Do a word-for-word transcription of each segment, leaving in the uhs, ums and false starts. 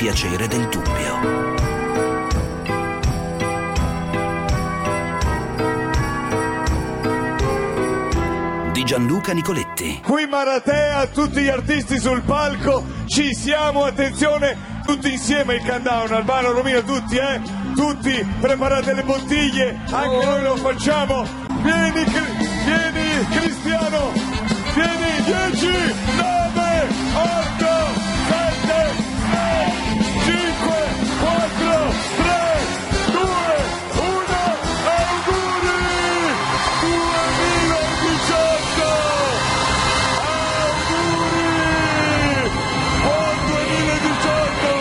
piacere del dubbio. Di Gianluca Nicoletti. Qui Maratea, tutti gli artisti sul palco, ci siamo, attenzione, tutti insieme il countdown, Albano, Romina, tutti, eh? Tutti, preparate le bottiglie, anche noi lo facciamo. Vieni, vieni Cristiano, vieni, dieci, nove, otto, sette, sei, cinque, quattro, tre, due, uno, auguri! duemiladiciotto! Auguri! Buon duemiladiciotto!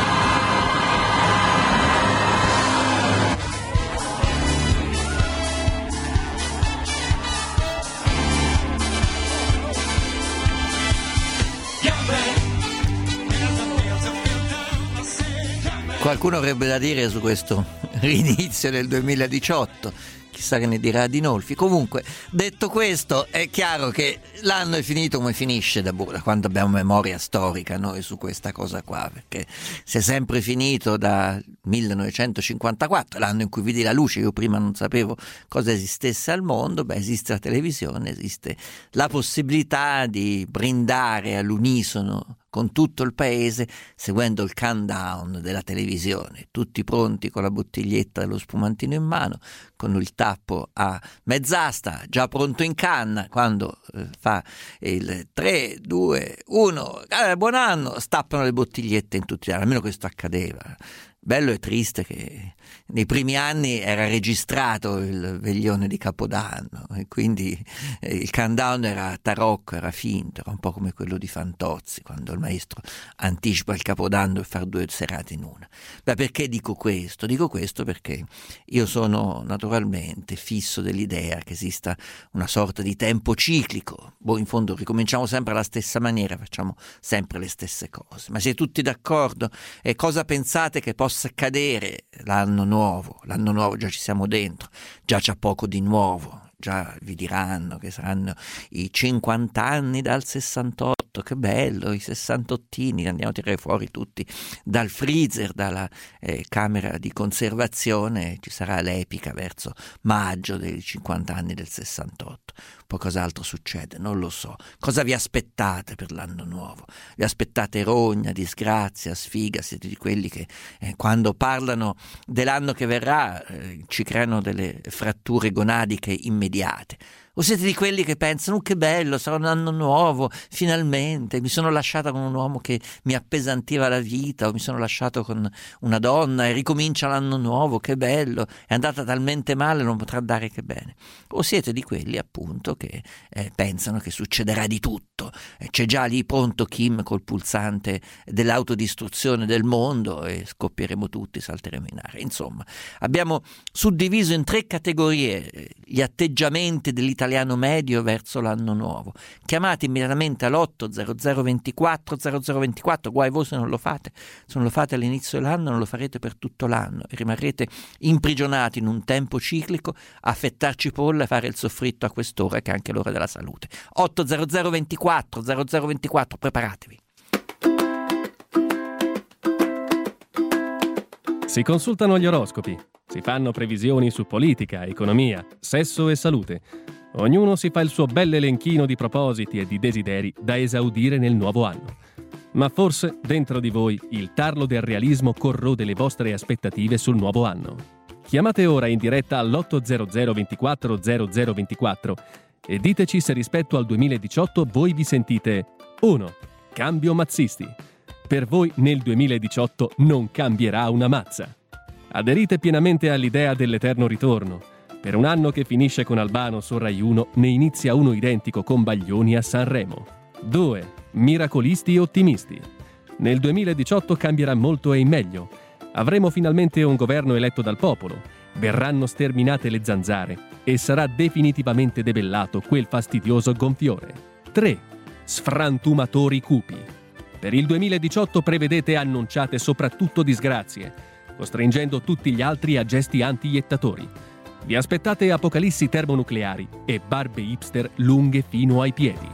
Qualcuno avrebbe da dire su questo inizio del duemiladiciotto, chissà che ne dirà Dinolfi. Comunque, detto questo, è chiaro che l'anno è finito come finisce da, da quando abbiamo memoria storica noi su questa cosa qua, perché si è sempre finito dal millenovecentocinquantaquattro, l'anno in cui vidi la luce. Io prima non sapevo cosa esistesse al mondo. Beh, esiste la televisione, esiste la possibilità di brindare all'unisono con tutto il paese seguendo il countdown della televisione, tutti pronti con la bottiglietta dello spumantino in mano, con il tappo a mezz'asta già pronto in canna, quando eh, fa il tre, due, uno, eh, buon anno, stappano le bottigliette in tutti gli anni. Almeno questo accadeva. Bello e triste che nei primi anni era registrato il veglione di Capodanno e quindi eh, il countdown era tarocco, era finto, era un po' come quello di Fantozzi quando il maestro anticipa il Capodanno e fa due serate in una. Beh, perché dico questo? Dico questo perché io sono naturalmente fisso dell'idea che esista una sorta di tempo ciclico. Boh, in fondo ricominciamo sempre alla stessa maniera, facciamo sempre le stesse cose. Ma siete tutti d'accordo? E cosa pensate che possa accadere l'anno nuovo? L'anno nuovo già ci siamo dentro, già c'è poco di nuovo, già vi diranno che saranno i cinquanta anni dal sessantotto, che bello, i sessantottini, andiamo a tirare fuori tutti dal freezer, dalla eh, camera di conservazione, ci sarà l'epica verso maggio dei cinquanta anni del sessantotto. Poi cos'altro succede? Non lo so. Cosa vi aspettate per l'anno nuovo? Vi aspettate rogna, disgrazia, sfiga? Siete di quelli che eh, quando parlano dell'anno che verrà eh, ci creano delle fratture gonadiche immediate? O siete di quelli che pensano, oh, che bello, sarà un anno nuovo, finalmente, mi sono lasciata con un uomo che mi appesantiva la vita, o mi sono lasciato con una donna e ricomincia l'anno nuovo, che bello, è andata talmente male, non potrà andare che bene. O siete di quelli appunto che eh, pensano che succederà di tutto, eh, c'è già lì pronto Kim col pulsante dell'autodistruzione del mondo e scoppieremo tutti, salteremo in aria. Insomma, abbiamo suddiviso in tre categorie eh, gli atteggiamenti dell'italiano italiano medio verso l'anno nuovo. Chiamate immediatamente all'otto zero zero ventiquattro zero zero ventiquattro, guai voi se non lo fate. Se non lo fate all'inizio dell'anno non lo farete per tutto l'anno e rimarrete imprigionati in un tempo ciclico a fettar cipolla e fare il soffritto a quest'ora, che è anche l'ora della salute. otto zero zero ventiquattro zero zero ventiquattro, preparatevi. Si consultano gli oroscopi, si fanno previsioni su politica, economia, sesso e salute. Ognuno si fa il suo bell'elenchino di propositi e di desideri da esaudire nel nuovo anno. Ma forse dentro di voi il tarlo del realismo corrode le vostre aspettative sul nuovo anno. Chiamate ora in diretta all'otto zero zero ventiquattro zero zero ventiquattro e diteci se rispetto al duemiladiciotto voi vi sentite uno. Cambio mazzisti. Per voi nel duemiladiciotto non cambierà una mazza. Aderite pienamente all'idea dell'eterno ritorno. Per un anno che finisce con Albano su Rai uno, ne inizia uno identico con Baglioni a Sanremo. due. Miracolisti e ottimisti. Nel duemiladiciotto cambierà molto e in meglio. Avremo finalmente un governo eletto dal popolo. Verranno sterminate le zanzare e sarà definitivamente debellato quel fastidioso gonfiore. tre. Sfrantumatori cupi. Per il duemiladiciotto prevedete annunciate soprattutto disgrazie, costringendo tutti gli altri a gesti anti-iettatori. Vi aspettate apocalissi termonucleari e barbe hipster lunghe fino ai piedi.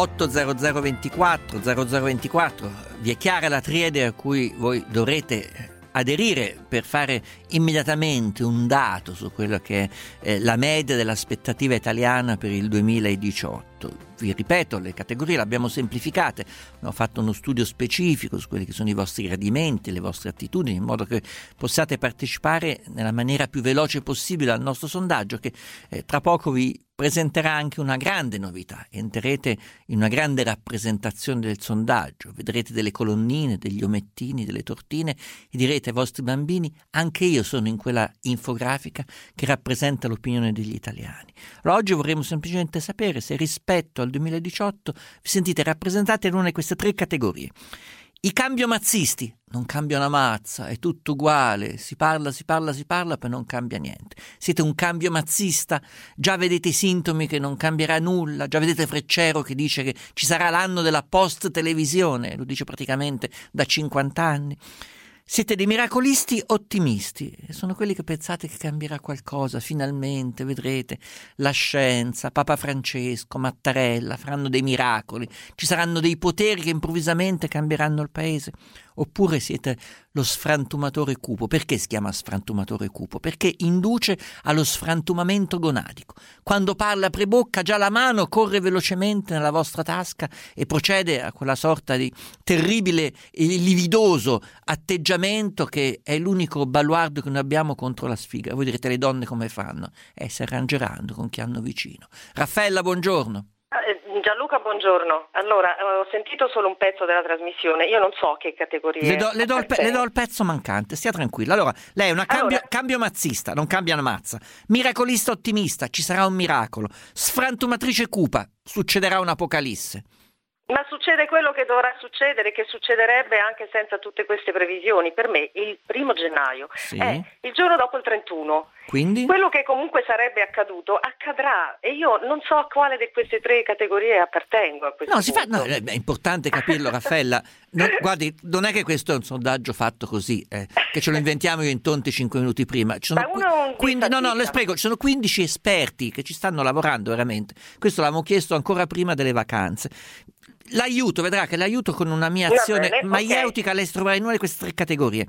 otto zero zero ventiquattro zero zero ventiquattro. Vi è chiara la triade a cui voi dovrete aderire per fare immediatamente un dato su quello che è eh, la media dell'aspettativa italiana per il duemiladiciotto. Vi ripeto, le categorie le abbiamo semplificate, abbiamo fatto uno studio specifico su quelli che sono i vostri gradimenti, le vostre attitudini, in modo che possiate partecipare nella maniera più veloce possibile al nostro sondaggio, che eh, tra poco vi presenterà anche una grande novità. Entrerete in una grande rappresentazione del sondaggio, vedrete delle colonnine, degli omettini, delle tortine e direte ai vostri bambini: anche io sono in quella infografica che rappresenta l'opinione degli italiani. Allora, oggi vorremmo semplicemente sapere se rispetto al duemiladiciotto vi sentite rappresentati in una di queste tre categorie. I cambiomazzisti: non cambia una mazza, è tutto uguale, si parla, si parla, si parla, poi non cambia niente. Siete un cambiomazzista? Già vedete i sintomi che non cambierà nulla, già vedete Freccero che dice che ci sarà l'anno della post-televisione, lo dice praticamente da cinquanta anni. Siete dei miracolisti ottimisti, sono quelli che pensate che cambierà qualcosa, finalmente, vedrete, la scienza, Papa Francesco, Mattarella faranno dei miracoli, ci saranno dei poteri che improvvisamente cambieranno il paese. Oppure siete lo sfrantumatore cupo. Perché si chiama sfrantumatore cupo? Perché induce allo sfrantumamento gonadico. Quando parla pre bocca già la mano corre velocemente nella vostra tasca e procede a quella sorta di terribile e lividoso atteggiamento che è l'unico baluardo che noi abbiamo contro la sfiga. Voi direte: le donne come fanno? Eh, si arrangeranno con chi hanno vicino. Raffaella, buongiorno. Gianluca, buongiorno. Allora, ho sentito solo un pezzo della trasmissione, io non so che categorie. Le do, le do, il, pe- le do il pezzo mancante, stia tranquilla. Allora, lei è una cambio, allora... cambiomazzista, non cambia una mazza. Miracolista ottimista, ci sarà un miracolo. Sfrantumatrice cupa, succederà un'apocalisse. Ma succede quello che dovrà succedere, che succederebbe anche senza tutte queste previsioni. Per me il primo gennaio sì. è il giorno dopo il trentuno. Quindi? Quello che comunque sarebbe accaduto accadrà e io non so a quale di queste tre categorie appartengo a questo no, si fa, punto. No, è importante capirlo, Raffaella. Non, guardi, non è che questo è un sondaggio fatto così, eh, che ce lo inventiamo io in tonti cinque minuti prima. Ci sono quindi, no, no, le spiego, ci sono quindici esperti che ci stanno lavorando veramente. Questo l'avevamo chiesto ancora prima delle vacanze. L'aiuto, vedrà che l'aiuto con una mia azione bene, maieutica okay. Lei si troverà in una di queste tre categorie.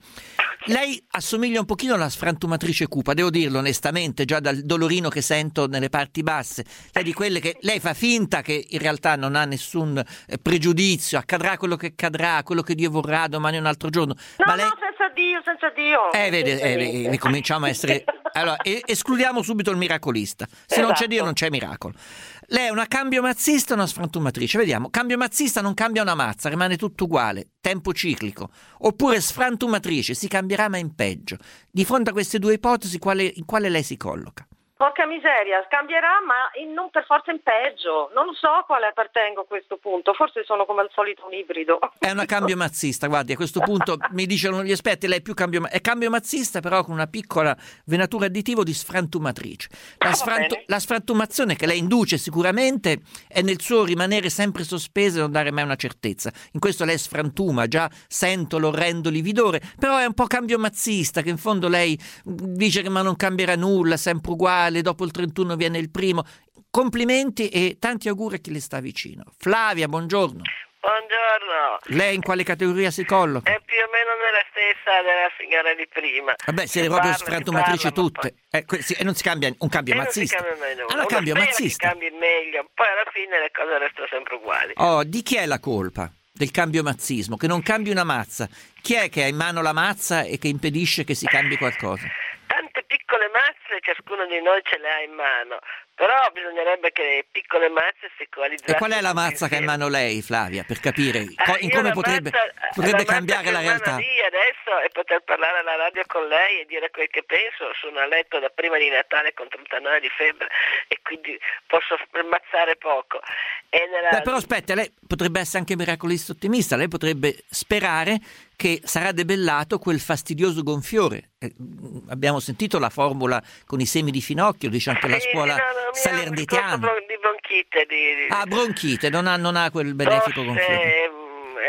Lei assomiglia un pochino alla sfrantumatrice cupa, devo dirlo onestamente, già dal dolorino che sento nelle parti basse. Lei di quelle che lei fa finta che in realtà non ha nessun eh, pregiudizio, accadrà quello che accadrà, quello che Dio vorrà domani o un altro giorno. No, Ma lei... no, senza Dio, senza Dio. Eh, vede, eh, eh, cominciamo a essere... Allora, eh, escludiamo subito il miracolista. Se esatto. non c'è Dio non c'è miracolo. Lei è una cambiomazzista o una sfrantumatrice? Vediamo. Cambiomazzista non cambia una mazza, rimane tutto uguale, tempo ciclico. Oppure sfrantumatrice, si cambierà ma in peggio. Di fronte a queste due ipotesi, quale, in quale lei si colloca? Porca miseria, cambierà ma in, non per forza in peggio. Non so a quale appartengo a questo punto, forse sono come al solito un ibrido. È una cambiomazzista, guardi, a questo punto mi dicono gli esperti, lei è più cambio, è cambiomazzista però con una piccola venatura additivo di sfrantumatrice. La, sfrantu, la sfrantumazione che lei induce sicuramente è nel suo rimanere sempre sospesa e non dare mai una certezza. In questo lei sfrantuma, già sento l'orrendo lividore, però è un po' cambiomazzista, che in fondo lei dice che ma non cambierà nulla, sempre uguale, dopo il trentuno viene il primo. Complimenti e tanti auguri a chi le sta vicino. Flavia, buongiorno. Buongiorno. Lei in quale categoria si colloca? È più o meno nella stessa della signora di prima. Vabbè, siete proprio sfrantumatrici tutte. Poi... Eh, si, e non si cambia un cambio mazzista. Non si cambia mai nulla. Allora cambio mazzista. Cambi meglio, poi alla fine le cose restano sempre uguali. Oh, di chi è la colpa del cambio mazzismo? Che non cambi una mazza. Chi è che ha in mano la mazza e che impedisce che si cambi qualcosa? Tante piccole mazze, ciascuno di noi ce le ha in mano, però bisognerebbe che le piccole mazze si coalizzassero. E qual è la mazza che ha in mano lei, Flavia, per capire ah, in come potrebbe, mazza, potrebbe la cambiare la realtà? Lì adesso e poter parlare alla radio con lei e dire quel che penso. Sono a letto da prima di Natale con trentanove di febbre e quindi posso ammazzare poco. E nella... Beh, però aspetta, lei potrebbe essere anche miracolista ottimista, lei potrebbe sperare che sarà debellato quel fastidioso gonfiore. Eh, abbiamo sentito la formula con i semi di finocchio, dice anche la scuola sì, no, no, salernitana. Di bronchite. Di, di... Ah, bronchite, non ha, non ha quel benefico tosse, gonfiore. E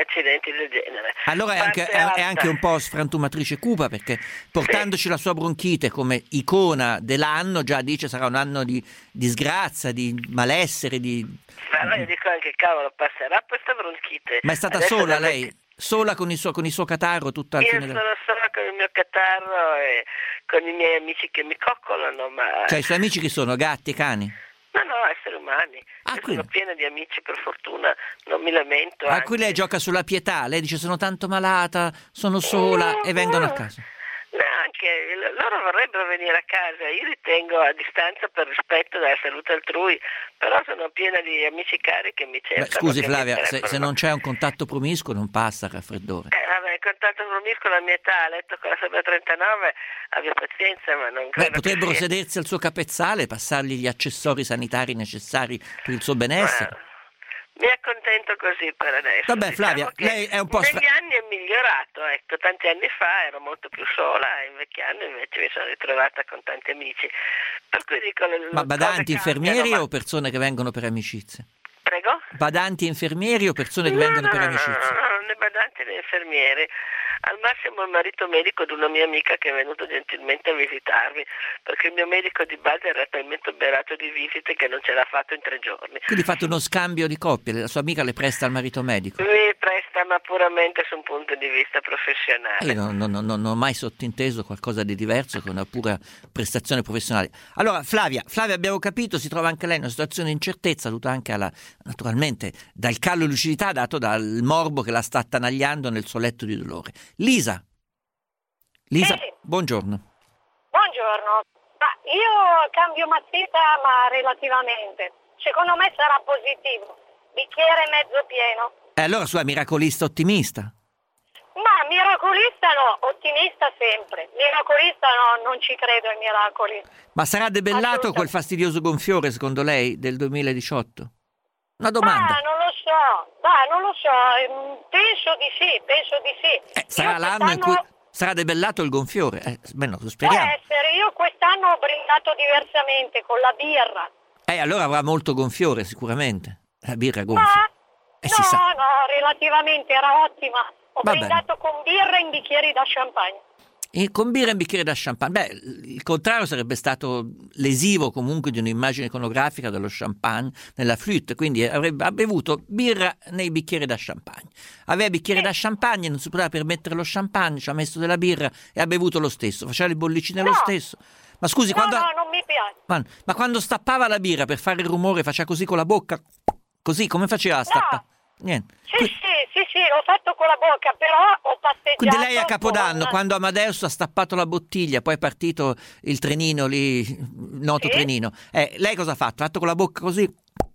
accidenti del genere. Allora è anche, è, è anche un po' sfrantumatrice cupa, perché portandoci sì. la sua bronchite come icona dell'anno, già dice sarà un anno di disgrazia, di malessere, di... Però io dico anche, cavolo, passerà questa bronchite. Ma è stata Adesso sola lei? Che... Sola con il suo, con il suo catarro tutta Io fine sono del... sola con il mio catarro e con i miei amici che mi coccolano, ma... Cioè i suoi amici chi sono? Gatti e cani? No, no, esseri umani. Ah, sono piena di amici, per fortuna, non mi lamento. A cui lei gioca sulla pietà, lei dice sono tanto malata, sono sola no, e vengono no. a casa. Neanche, loro vorrebbero venire a casa, io li tengo a distanza per rispetto della salute altrui, però sono piena di amici cari che mi cercano. Beh, scusi Flavia, se, se non c'è un contatto promiscuo non passa il raffreddore. Eh, vabbè, il contatto promiscuo alla mia età, a letto con la sopra trentanove, abbia pazienza, ma non credo. Beh, potrebbero che sia. sedersi al suo capezzale, passargli gli accessori sanitari necessari per il suo benessere. Ma... Mi accontento così per adesso. Vabbè Flavia, diciamo lei è un po' negli stra... anni è migliorato, ecco, tanti anni fa ero molto più sola e invecchiando invece mi sono ritrovata con tanti amici. Per cui dico, ma badanti, infermieri cambiano, o persone che vengono per amicizie? Prego? Badanti, infermieri o persone che no, vengono no, per no, amicizie? No, no, no, né badanti né infermieri. Al massimo il marito medico di una mia amica che è venuto gentilmente a visitarmi, perché il mio medico di base era talmente oberato di visite che non ce l'ha fatto in tre giorni. Quindi fate uno scambio di coppie, la sua amica le presta al marito medico? Mi presta, ma puramente su un punto di vista professionale. Io non, non, non, non ho mai sottinteso qualcosa di diverso che una pura prestazione professionale. Allora Flavia, Flavia abbiamo capito, si trova anche lei in una situazione di incertezza dovuta anche alla, naturalmente, dal callo di lucidità dato dal morbo che la sta attanagliando nel suo letto di dolore. Lisa, Lisa, sì. Buongiorno. Buongiorno, ma io cambio mazzita ma relativamente, secondo me sarà positivo, bicchiere mezzo pieno. E allora sua miracolista ottimista? Ma miracolista no, ottimista sempre, miracolista no, non ci credo ai miracoli. Ma sarà debellato quel fastidioso gonfiore secondo lei del duemiladiciotto? Una domanda. Ma non lo so, ma non lo so, penso di sì, penso di sì. Eh, sarà io l'anno in quest'anno... cui sarà debellato il gonfiore? Eh, beh, no, Può speriamo. essere, io quest'anno ho brindato diversamente con la birra. Eh, allora avrà molto gonfiore sicuramente. La birra gonfia. Ma Eh, no, si sa. no, relativamente era ottima. Ho Va brindato con birra in bicchieri da champagne. E con birra e un bicchiere da champagne. Beh, il contrario sarebbe stato lesivo comunque di un'immagine iconografica dello champagne nella flûte, quindi avrebbe ha bevuto birra nei bicchieri da champagne. Aveva bicchiere da champagne, non si poteva permettere lo champagne, ci ha messo della birra e ha bevuto lo stesso, faceva le bollicine No. lo stesso. Ma scusi, No, quando... no, non mi piace. Ma, ma quando stappava la birra per fare il rumore faceva così con la bocca? Così, come faceva a stappare? Niente. Sì, Qui- sì, sì, sì, l'ho fatto con la bocca, però ho passeggiato. Quindi lei a Capodanno, con... quando Amadeus ha stappato la bottiglia, poi è partito il trenino lì, il noto Sì. trenino, eh, lei cosa ha fatto? Ha fatto con la bocca così?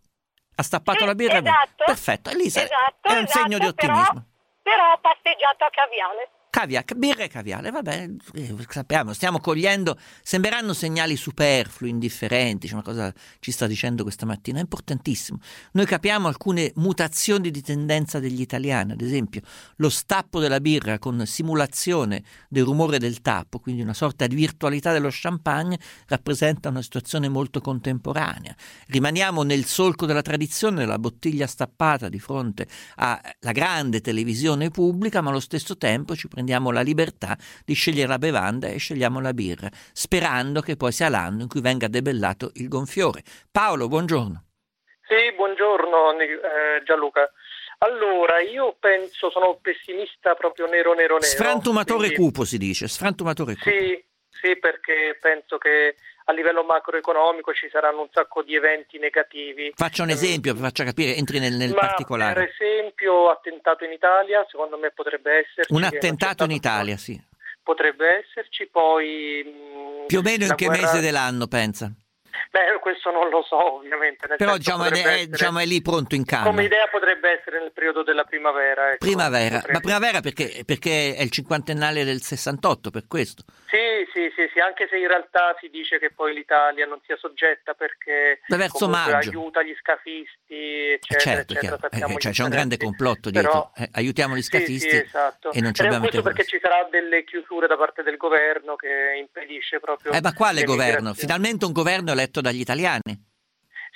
Ha stappato Sì, la birra? esatto. Perfetto, Elisa, Esatto, è un esatto, segno di però- ottimismo. Però ho passeggiato a Caviale. Cavia, birra e caviale, vabbè, eh, sappiamo, stiamo cogliendo, sembreranno segnali superflui, indifferenti, cioè, ma cosa ci sta dicendo questa mattina? È importantissimo. Noi capiamo alcune mutazioni di tendenza degli italiani, ad esempio lo stappo della birra con simulazione del rumore del tappo, quindi una sorta di virtualità dello champagne, rappresenta una situazione molto contemporanea. Rimaniamo nel solco della tradizione della bottiglia stappata di fronte alla grande televisione pubblica, ma allo stesso tempo ci prendiamo la libertà di scegliere la bevanda e scegliamo la birra, sperando che poi sia l'anno in cui venga debellato il gonfiore. Paolo, buongiorno. Sì, buongiorno eh, Gianluca. Allora, io penso, sono pessimista proprio nero nero nero. Sfrantumatore quindi, cupo si dice, sfrantumatore cupo. Sì, sì, perché penso che a livello macroeconomico ci saranno un sacco di eventi negativi. Faccia un esempio, vi faccia capire, entri nel, nel Ma particolare. per esempio attentato in Italia, secondo me potrebbe esserci. Un attentato in Italia, sì. Potrebbe esserci, poi... mh, Più o meno in la che guerra... mese dell'anno, pensa? Beh, questo non lo so, ovviamente. Nel Però senso, diciamo è, potrebbe è, essere- diciamo è lì pronto in canna. Come idea potrebbe essere nel periodo della primavera. Ecco. Primavera, Potrebbe- ma primavera perché, perché è il cinquantennale del sessantotto, per questo. Sì, sì, sì, sì, anche se in realtà si dice che poi l'Italia non sia soggetta perché Ma verso comunque maggio. aiuta gli scafisti, Eh, eccetera, certo, eccetera. chiaro. Sappiamo Eh, gli cioè, c'è un grande interessi. complotto Però- dietro. Eh, aiutiamo gli Sì, scafisti sì, esatto. e non ci Ed è abbiamo questo perché terroristi. ci sarà delle chiusure da parte del governo che impedisce proprio Eh, ma quale governo? l'emigrazione. Finalmente un governo eletto dagli italiani.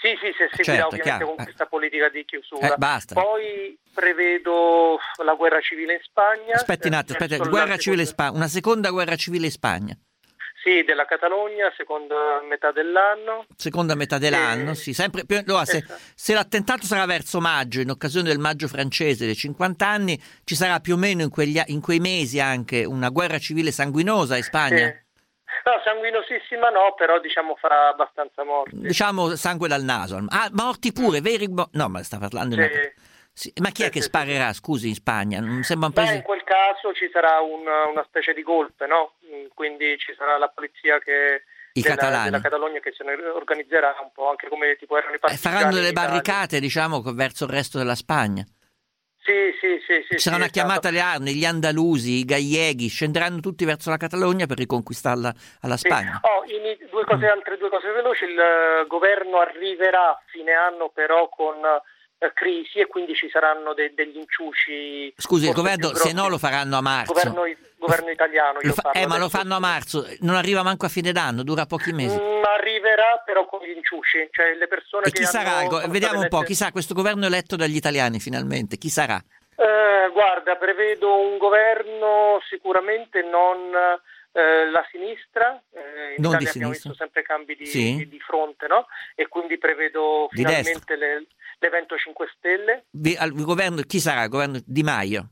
Sì, sì, se seguirà certo, ovviamente chiaro. con questa politica di chiusura. Eh, basta. Poi prevedo la guerra civile in Spagna. Aspetti un attimo, aspetta, guerra civile in Spagna, una seconda guerra civile in Spagna. Sì, della Catalogna, seconda metà dell'anno. Seconda metà dell'anno, Eh, sì, sempre più, allora, se, esatto. se l'attentato sarà verso maggio, in occasione del maggio francese dei cinquanta anni, ci sarà più o meno in, quegli, in quei mesi anche una guerra civile sanguinosa in Spagna. Sì. No, sanguinosissima no, però diciamo farà abbastanza morti. Diciamo sangue dal naso. Ah, morti pure, veri? mo- No, ma sta parlando di Sì. una- sì, ma chi è Sì, che sì, sparerà, scusi, in Spagna? Non sembra un Beh, paese... in quel caso ci sarà un- una specie di golpe, no? Mm, Quindi ci sarà la polizia che I della, catalani. della Catalogna che se ne organizzerà un po', anche come tipo erano i Eh, partigiani faranno in delle Italia. barricate, diciamo, co- verso il resto della Spagna. Sì, sì, sì, sì. Ci sarà sì, una chiamata alle armi, gli andalusi, i galleghi, scenderanno tutti verso la Catalogna per riconquistarla alla Sì. Spagna. Oh, in- due cose, altre due cose veloci. Il eh, governo arriverà a fine anno però con eh, crisi e quindi ci saranno de- degli inciuci. Scusi, il forse governo, più se grossi. no lo faranno a marzo. Governo, governo italiano. Lo io fa- parlo eh, ma lo adesso. fanno a marzo, non arriva manco a fine d'anno, dura pochi mesi. Mm, arriverà però con gli inciuci, cioè le persone E che chi sarà? hanno, il go- sono Vediamo un state po', elette- chi sarà questo governo eletto dagli italiani finalmente? Chi sarà? Eh, guarda, prevedo un governo sicuramente non eh, la sinistra, eh, in Non di Italia abbiamo sinistra. visto sempre cambi di, Sì. di- di fronte, no? E quindi prevedo Di finalmente le- l'evento cinque Stelle, Vi- al- il governo, chi sarà? Il governo Di Maio?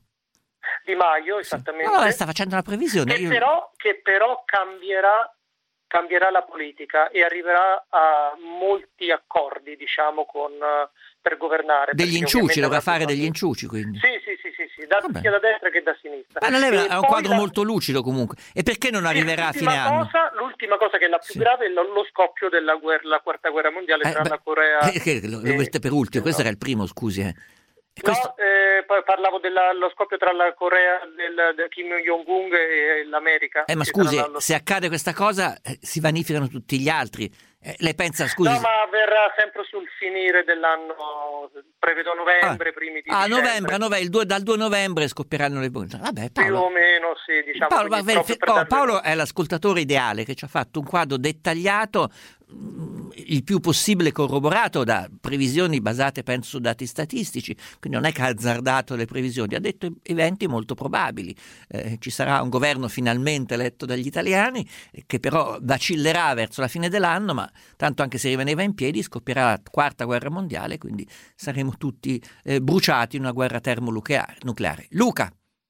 Di Maio esattamente, Allora sta facendo una previsione. che, Io- però, che però cambierà, cambierà la politica e arriverà a molti accordi, diciamo, con, eh, per governare. Degli perché inciuci, ovviamente dovrà avrà fare bisogno- degli inciuci quindi. Sì, sì, sì, sì, sì, da, Vabbè. sia da destra che da sinistra. Ma non è, E è un poi quadro la- molto lucido comunque. E perché non Sì, arriverà a l'ultima fine anno? cosa- l'ultima cosa che è la più Sì. grave è lo, lo scoppio della guerra, la quarta guerra mondiale Eh, tra beh, la Corea eh, che lo, lo e- mette per ultimo, questo no. era il primo, scusi. Eh. E No, questo- eh, poi parlavo dello scoppio tra la Corea del, del Kim Jong-un e l'America. Eh, ma Ci scusi, saranno- se accade questa cosa eh, si vanificano tutti gli altri. Eh, lei pensa, scusi... No, ma avverrà sempre sul finire dell'anno, prevedo novembre, Ah. primi di Ah, dicembre. novembre, a nove- il due- dal due novembre scoppieranno le bombe. Vabbè, Più Paolo, o meno, sì, diciamo. Paolo, quindi va- proprio per oh, darle- Paolo è l'ascoltatore ideale che ci ha fatto un quadro dettagliato, mh, il più possibile corroborato da previsioni basate, penso, su dati statistici, quindi non è che ha azzardato le previsioni, ha detto eventi molto probabili. Eh, ci sarà un governo finalmente eletto dagli italiani, eh, che però vacillerà verso la fine dell'anno, ma tanto anche se rimaneva in piedi scoppierà la quarta guerra mondiale, quindi saremo tutti eh, bruciati in una guerra termonucleare. nucleare. Luca,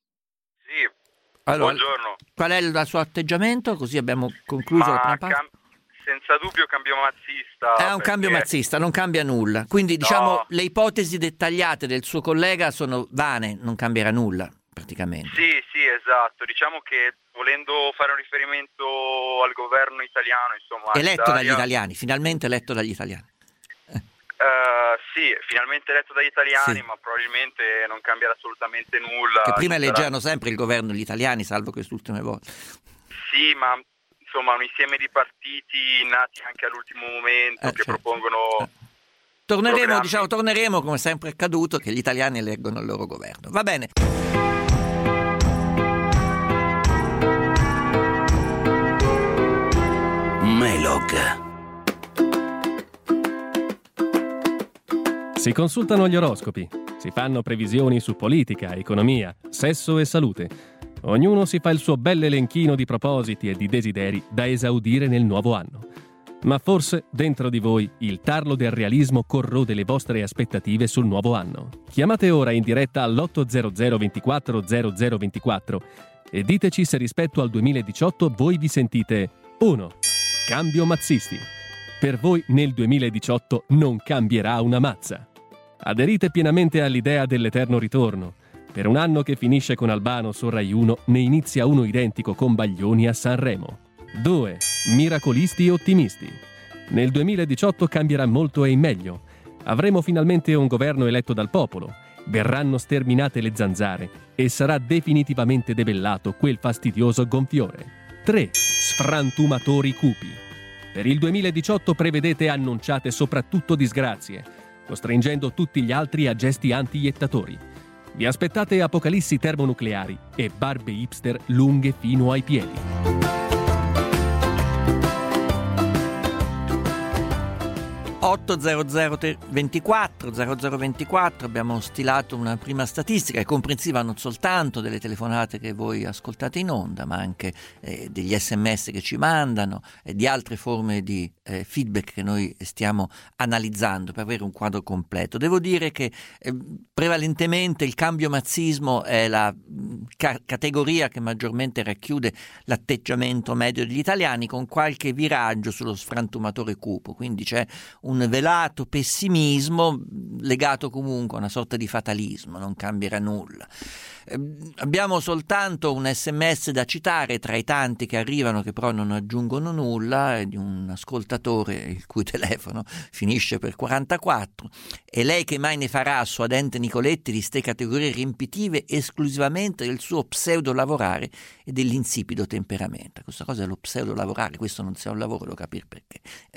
Sì, allora, buongiorno. qual è il suo atteggiamento? Così abbiamo concluso la Ma prima parte. cam- senza dubbio cambio mazzista. È un perché- cambio mazzista, non cambia nulla. Quindi diciamo No. le ipotesi dettagliate del suo collega sono vane, non cambierà nulla praticamente. Sì, sì, esatto. Diciamo che volendo fare un riferimento al governo italiano, insomma... Eletto dagli Italia- italiani, finalmente eletto dagli italiani. Eh, sì, finalmente eletto dagli italiani, Sì. ma probabilmente non cambierà assolutamente nulla. Che prima Ci sarà- eleggevano sempre il governo gli italiani, salvo queste ultime volte. Sì, ma insomma un insieme di partiti nati anche all'ultimo momento Eh, che certo. propongono... Eh. Torneremo, programmi. diciamo, torneremo come sempre è accaduto che gli italiani eleggono il loro governo. Va bene. Melog. Si consultano gli oroscopi, si fanno previsioni su politica, economia, sesso e salute. Ognuno si fa il suo bel elenchino di propositi e di desideri da esaudire nel nuovo anno. Ma forse dentro di voi il tarlo del realismo corrode le vostre aspettative sul nuovo anno. Chiamate ora in diretta all'otto zero zero ventiquattro zero zero ventiquattro e diteci se rispetto al duemiladiciotto voi vi sentite uno. Cambio mazzisti. Per voi nel duemiladiciotto non cambierà una mazza. Aderite pienamente all'idea dell'eterno ritorno. Per un anno che finisce con Albano su Rai uno ne inizia uno identico con Baglioni a Sanremo. due. Miracolisti e ottimisti. Nel duemiladiciotto cambierà molto e in meglio. Avremo finalmente un governo eletto dal popolo. Verranno sterminate le zanzare e sarà definitivamente debellato quel fastidioso gonfiore. tre. Sfrantumatori cupi. Per il duemiladiciotto prevedete e annunciate soprattutto disgrazie, costringendo tutti gli altri a gesti anti-iettatori. Vi aspettate apocalissi termonucleari e barbe hipster lunghe fino ai piedi. otto zero zero ventiquattro zero zero ventiquattro abbiamo stilato una prima statistica, è comprensiva non soltanto delle telefonate che voi ascoltate in onda, ma anche eh, degli sms che ci mandano e di altre forme di eh, feedback che noi stiamo analizzando per avere un quadro completo. Devo dire che eh, prevalentemente il cambio-mazzismo è la ca- categoria che maggiormente racchiude l'atteggiamento medio degli italiani, con qualche viraggio sullo sfrantumatore cupo, quindi c'è un un velato pessimismo legato comunque a una sorta di fatalismo, non cambierà nulla. Eh, abbiamo soltanto un sms da citare tra i tanti che arrivano, che però non aggiungono nulla, è di un ascoltatore il cui telefono finisce per quarantaquattro. E lei che mai ne farà a sua dente Nicoletti di ste categorie riempitive esclusivamente del suo pseudo lavorare e dell'insipido temperamento. Questa cosa è lo pseudo lavorare, questo non sia un lavoro, devo capire perché. Eh,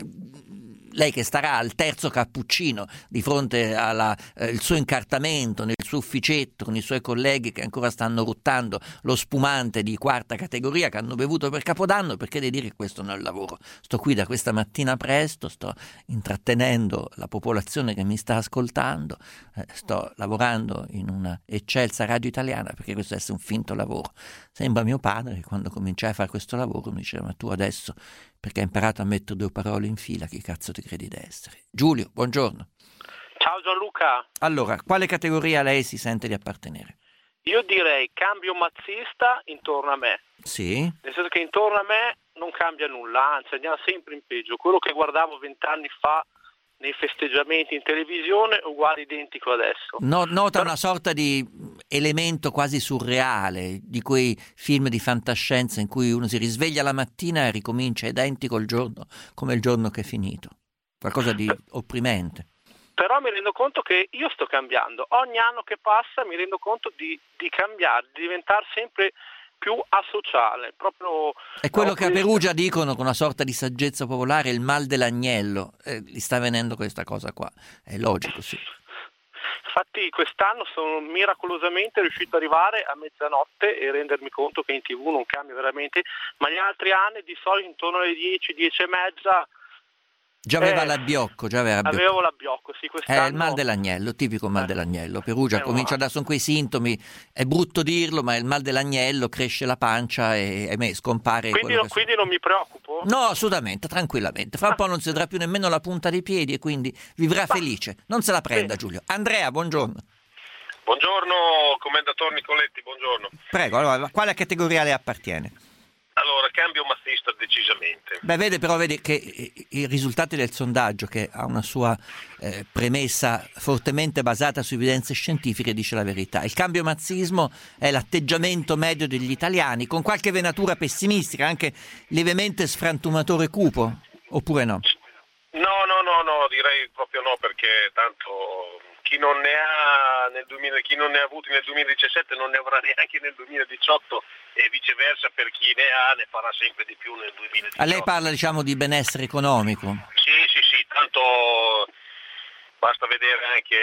lei che starà al terzo cappuccino di fronte al eh, suo incartamento nel suo ufficetto con i suoi colleghi che ancora stanno ruttando lo spumante di quarta categoria che hanno bevuto per Capodanno, perché deve dire che questo non è il lavoro. Sto qui da questa mattina presto, sto intrattenendo la popolazione che mi sta ascoltando, eh, sto lavorando in una eccelsa radio italiana, perché questo deve essere un finto lavoro. Sembra mio padre che quando cominciai a fare questo lavoro mi diceva: ma tu adesso, perché hai imparato a mettere due parole in fila, chi cazzo ti credi di essere? Giulio, buongiorno. Ciao Gianluca. Allora, quale categoria lei si sente di appartenere? Io direi cambio mazzista intorno a me. Sì. Nel senso che intorno a me non cambia nulla, anzi andiamo sempre in peggio. Quello che guardavo vent'anni fa nei festeggiamenti in televisione è uguale identico adesso. No, nota una sorta di elemento quasi surreale di quei film di fantascienza in cui uno si risveglia la mattina e ricomincia identico il giorno come il giorno che è finito. Qualcosa di opprimente. Però mi rendo conto che io sto cambiando. Ogni anno che passa mi rendo conto di, di cambiare, di diventare sempre più asociale. Proprio è quello che a Perugia dicono con una sorta di saggezza popolare il mal dell'agnello. Eh, gli sta venendo questa cosa qua. È logico, sì. Infatti quest'anno sono miracolosamente riuscito ad arrivare a mezzanotte e rendermi conto che in tivù non cambia veramente, ma gli altri anni di solito intorno alle dieci, dieci e mezza già aveva eh, l'abbiocco, già aveva l'abbiocco. Avevo l'abbiocco, sì, quest'anno. È il mal dell'agnello, tipico mal eh. dell'agnello. Perugia comincia a dare, sono quei sintomi, è brutto dirlo, ma il mal dell'agnello, cresce la pancia e ahimè scompare. Quindi, non, quindi non mi preoccupo? No, assolutamente, tranquillamente. Fra un po' non si vedrà più nemmeno la punta dei piedi e quindi vivrà felice. Non se la prenda, sì. Giulio. Andrea, buongiorno. Buongiorno, commendator Nicoletti, buongiorno. Prego, allora, quale categoria le appartiene? Allora, cambio mazzista decisamente. Beh, vede però vede che i risultati del sondaggio, che ha una sua eh, premessa fortemente basata su evidenze scientifiche, dice la verità. Il cambio mazzismo è l'atteggiamento medio degli italiani, con qualche venatura pessimistica, anche lievemente sfrantumatore cupo, oppure no? No, no, no, no, direi proprio no, perché tanto chi non ne ha nel duemila, chi non ne ha avuti nel duemiladiciassette non ne avrà neanche nel duemiladiciotto e viceversa, per chi ne ha ne farà sempre di più nel duemiladiciotto. A lei parla, diciamo, di benessere economico? Sì, sì, sì, tanto basta vedere anche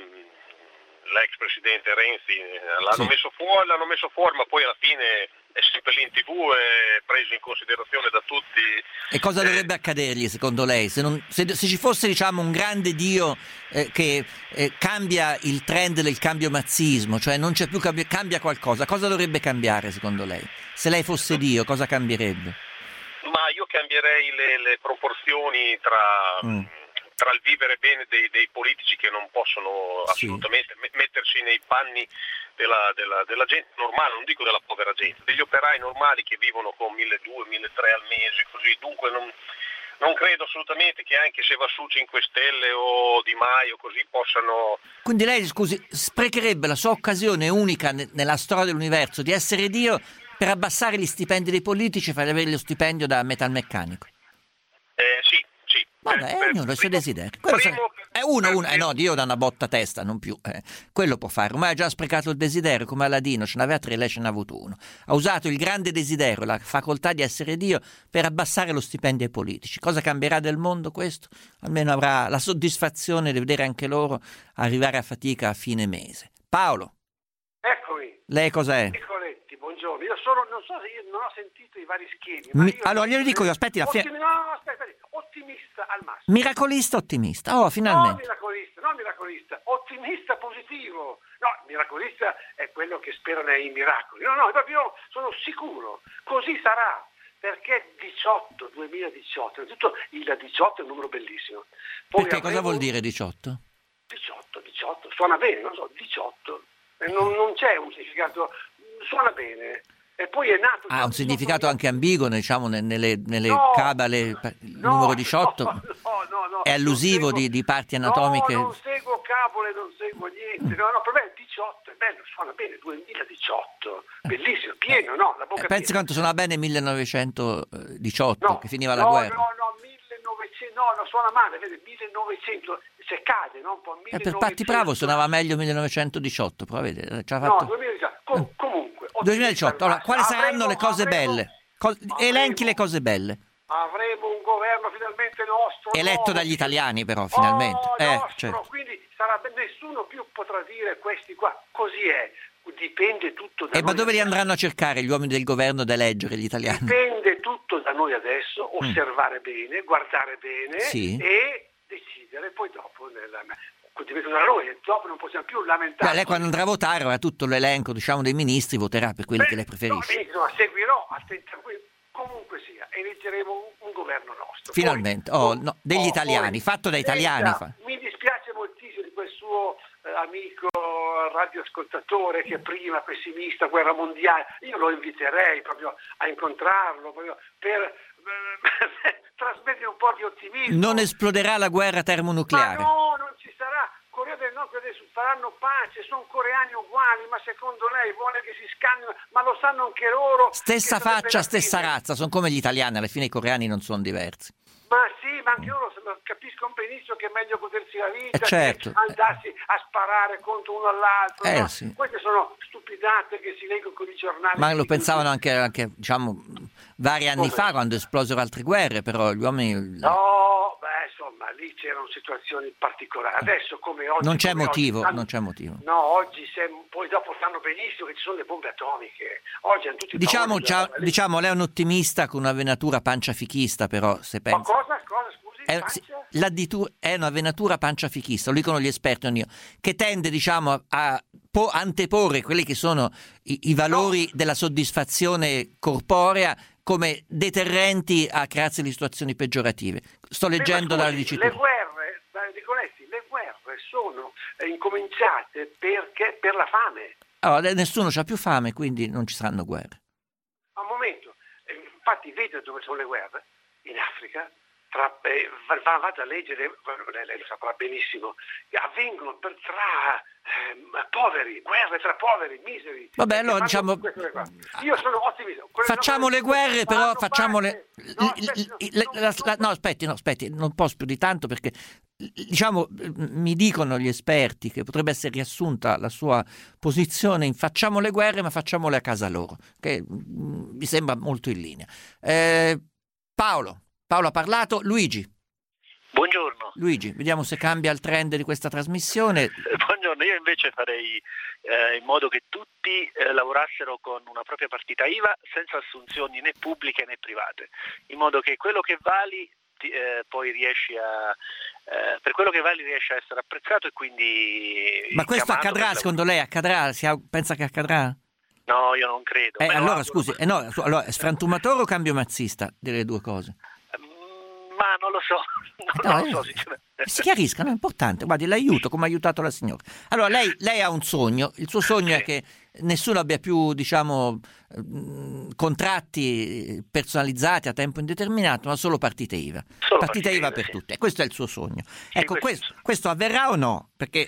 l'ex presidente Renzi, l'hanno, sì. messo fuori, l'hanno messo fuori, ma poi alla fine è sempre lì in tivù, è preso in considerazione da tutti. E cosa eh, dovrebbe accadergli secondo lei? Se, non, se, se ci fosse, diciamo, un grande dio eh, che eh, cambia il trend del cambio mazzismo, cioè non c'è più, cambia, cambia qualcosa, cosa dovrebbe cambiare secondo lei? Se lei fosse dio, cosa cambierebbe? Ma io cambierei le, le proporzioni tra... Mm. tra il vivere bene dei, dei politici che non possono assolutamente sì. mettersi nei panni della, della, della gente normale, non dico della povera gente, degli operai normali che vivono con milleduecento milletrecento al mese, così. Dunque non, non credo assolutamente che anche se va su cinque Stelle o Di Maio così possano... Quindi lei, scusi, sprecherebbe la sua occasione unica ne- nella storia dell'universo di essere Dio per abbassare gli stipendi dei politici e far avere lo stipendio da metalmeccanico? Eh sì. Vabbè, è ognuno i suoi desideri. Quello primo, è uno, uno, eh no, Dio dà una botta a testa, non più. Eh. Quello può fare. Ormai ha già sprecato il desiderio, come Aladino, ce n'aveva tre, lei ce n'ha avuto uno. Ha usato il grande desiderio, la facoltà di essere Dio, per abbassare lo stipendio ai politici. Cosa cambierà del mondo questo? Almeno avrà la soddisfazione di vedere anche loro arrivare a fatica a fine mese. Paolo. Eccomi. Lei cos'è? Nicoletti, buongiorno. Io sono, non so se io non ho sentito i vari schemi. Ma Mi, io allora glielo dico io, aspetti la fine. Ottimi, no, no, aspetta, aspetta. ottimista al massimo. Miracolista ottimista, oh, finalmente. No miracolista, no miracolista, ottimista positivo. No, miracolista è quello che spera nei miracoli. No, no, io sono sicuro, così sarà. Perché diciotto, duemiladiciotto, innanzitutto il diciotto è un numero bellissimo. Poi Perché cosa avremo... vuol dire diciotto? diciotto, diciotto, suona bene, non so, diciotto. Non, non c'è un significato, suona bene. E poi è nato... Ha ah, un significato anche ambiguo, diciamo, nelle, nelle no, cabale, il no, numero diciotto no, no, no, è allusivo seguo, di, di parti anatomiche. No, non seguo cabole, non seguo niente. No, no, per me diciotto è bello, suona bene, duemiladiciotto, bellissimo, pieno, no? La bocca eh, pensi piena. quanto suona bene millenovecentodiciotto, no, che finiva la no, guerra? No, no, millenovecento, no, no, suona male, vedi, millenovecento, se cade, no? Un po' Eh, per Patti Bravo suonava meglio millenovecentodiciotto, però vedi, ci ha No, fatto... duemiladiciotto, Com- comunque. duemiladiciotto, allora, quali avremo, saranno le cose avremo, belle? Co- avremo, elenchi le cose belle. Avremo un governo finalmente nostro. Eletto nuovo, dagli italiani però, finalmente. Oh, eh, nostro, certo. Quindi sarà, nessuno più potrà dire questi qua, così è. Dipende tutto da E noi. ma dove li adesso. andranno a cercare gli uomini del governo da eleggere gli italiani? Dipende tutto da noi adesso, osservare mm. bene, guardare bene sì. e decidere poi dopo nella... Dipende da noi, dopo non possiamo più lamentare. Beh, lei quando andrà a votare avrà tutto l'elenco, diciamo, dei ministri, voterà per quelli Beh, che lei preferisce. No, insomma, seguirò attentamente, comunque sia, eleggeremo un, un governo nostro. Finalmente, poi, oh, no, degli oh, italiani, poi, fatto da italiani. senta, Fa. Mi dispiace moltissimo di quel suo eh, amico radioascoltatore che prima pessimista, guerra mondiale. Io lo inviterei proprio a incontrarlo proprio per eh, trasmettere un po' di ottimismo. Non esploderà la guerra termonucleare. Ma no, non ci sarà. Corea del Nord adesso faranno pace, sono coreani uguali, ma secondo lei vuole che si scannino, ma lo sanno anche loro. Stessa faccia, stessa razza, sono come gli italiani, alla fine i coreani non sono diversi. Ma sì, ma anche loro capiscono benissimo che è meglio godersi la vita eh certo. che andarsi a sparare contro uno all'altro. Eh, no? sì. Queste sono stupidate che si leggono con i giornali. Ma lo pensavano anche, anche diciamo, vari anni Come? fa, quando esplosero altre guerre, però gli uomini... No, beh, insomma, lì c'erano situazioni particolari. Adesso come oggi... Non c'è come motivo, oggi, non c'è motivo. No, oggi se, poi dopo sanno benissimo che ci sono le bombe atomiche. Oggi hanno tutti Diciamo, paura, già, lì. diciamo, lei è un ottimista con una venatura panciafichista, però, se pensa... Ma cosa? Cosa, scusi? È, l'additu- è una venatura panciafichista, lo dicono gli esperti, non io, che tende, diciamo, a po- anteporre quelli che sono i, i valori no. della soddisfazione corporea come deterrenti a crearsi di situazioni peggiorative. Sto leggendo dalla dicitura. Le guerre, Nicoletti, le guerre sono eh, incominciate perché per la fame. Allora, nessuno ha più fame, quindi non ci saranno guerre. A un momento, eh, infatti vede dove sono le guerre? In Africa. Tra, eh, vado a leggere, lei, lei lo saprà benissimo, avvengono per, tra eh, poveri, guerre tra poveri, miseri. Vabbè, allora diciamo, io sono ottimista. Facciamo le guerre, però facciamo le... No, aspetti, no, no, no, no, aspetti, no, aspetti, non posso più di tanto perché, diciamo, mi dicono gli esperti che potrebbe essere riassunta la sua posizione in facciamo le guerre, ma facciamole a casa loro, che mh, mi sembra molto in linea. Eh, Paolo. Paolo ha parlato, Luigi. Buongiorno. Luigi, vediamo se cambia il trend di questa trasmissione. Buongiorno, io invece farei eh, in modo che tutti eh, lavorassero con una propria partita I V A senza assunzioni né pubbliche né private, in modo che quello che vali ti, eh, poi riesci a eh, per quello che vali riesci a essere apprezzato e quindi... Ma questo accadrà, secondo lei? Accadrà? Si ha, pensa che accadrà? No, io non credo. Eh, allora, auguro, scusi, eh, no, allora, sfrantumatore o cambio mazzista delle due cose? Ma non lo so, non no, lo so eh, sinceramente. Si chiariscano, è importante. Guardi, l'aiuto come ha aiutato la signora. Allora, lei, lei ha un sogno. Il suo sogno sì. è che nessuno abbia più, diciamo, contratti personalizzati a tempo indeterminato, ma solo partite I V A. Solo partite, partite I V A per sì. tutte. E questo è il suo sogno. Sì, ecco, questo, questo, questo avverrà o no? Perché...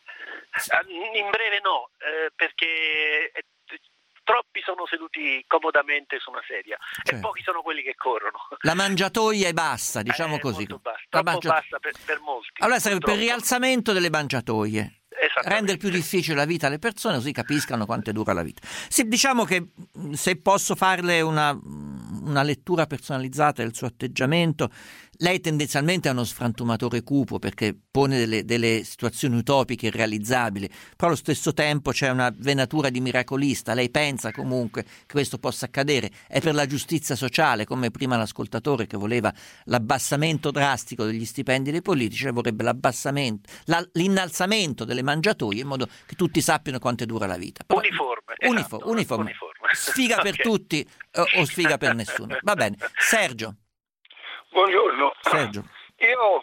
In breve no, eh, perché... È... troppi sono seduti comodamente su una sedia certo. e pochi sono quelli che corrono. La mangiatoia è bassa, diciamo eh, così. Bassa, troppo mangiat... bassa per, per molti. Allora sarebbe per il rialzamento delle mangiatoie. Rendere più difficile la vita alle persone, così capiscano quanto è dura la vita. Se, diciamo che se posso farle una, una lettura personalizzata del suo atteggiamento. Lei tendenzialmente è uno sfrantumatore cupo perché pone delle, delle situazioni utopiche irrealizzabili, però allo stesso tempo c'è una venatura di miracolista. Lei pensa comunque che questo possa accadere, è per la giustizia sociale, come prima l'ascoltatore che voleva l'abbassamento drastico degli stipendi dei politici, lei vorrebbe l'abbassamento, la, l'innalzamento delle mangiatoie in modo che tutti sappiano quanto è dura la vita. Però, uniforme, unifo, esatto, uniforme. uniforme. Sfiga per Okay. tutti o, o sfiga per nessuno. Va bene. Sergio. Buongiorno. Sergio. Io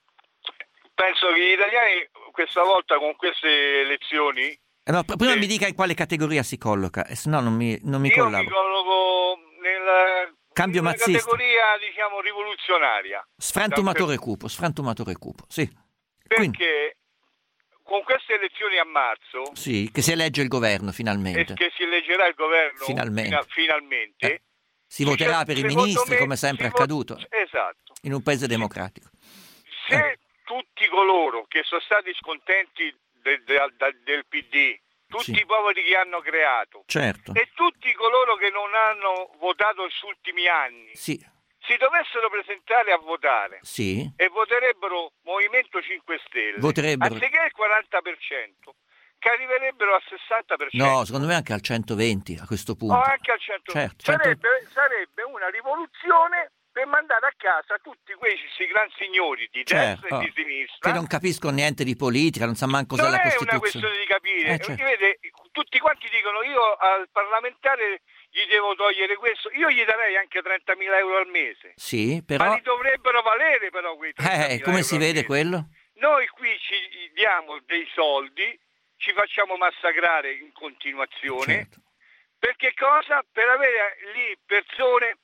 penso che gli italiani questa volta con queste elezioni... Eh no, prima eh, mi dica in quale categoria si colloca, eh, se no non mi, non mi io collabo. mi colloco nella, Cambio nella mazzista. categoria, diciamo, rivoluzionaria. Sfrantumatore cupo, sfrantumatore cupo, sì. Quindi, Perché con queste elezioni a marzo, sì, che si elegge il governo e finalmente. che si eleggerà il governo Finalmente. fina- finalmente Eh, Si voterà per i secondo ministri, me come sempre è si vo- accaduto Esatto. in un paese democratico. Se Eh. tutti coloro che sono stati scontenti del, del- del- del P D, tutti Sì. i poveri che hanno creato, Certo. e tutti coloro che non hanno votato questi ultimi anni, Sì, si dovessero presentare a votare sì, e voterebbero Movimento cinque Stelle, Voterebbero. anziché il quaranta per cento, che arriverebbero al sessanta per cento. no, secondo me anche al centoventi a questo punto. O anche al cento per cento. Certo, cento- sarebbe, sarebbe una rivoluzione per mandare a casa tutti questi gran signori di Certo, destra e di sinistra. che non capiscono niente di politica, non sa manco cos'è Non la è una Costituzione. questione di capire. Eh, certo. Vede, tutti quanti dicono io al parlamentare gli devo togliere questo, io gli darei anche trentamila euro al mese. Sì, Ma però li dovrebbero valere però quei trentamila eh, come euro si al vede mese. quello? Noi qui ci diamo dei soldi, ci facciamo massacrare in continuazione. Certo. Per che cosa? Per avere lì persone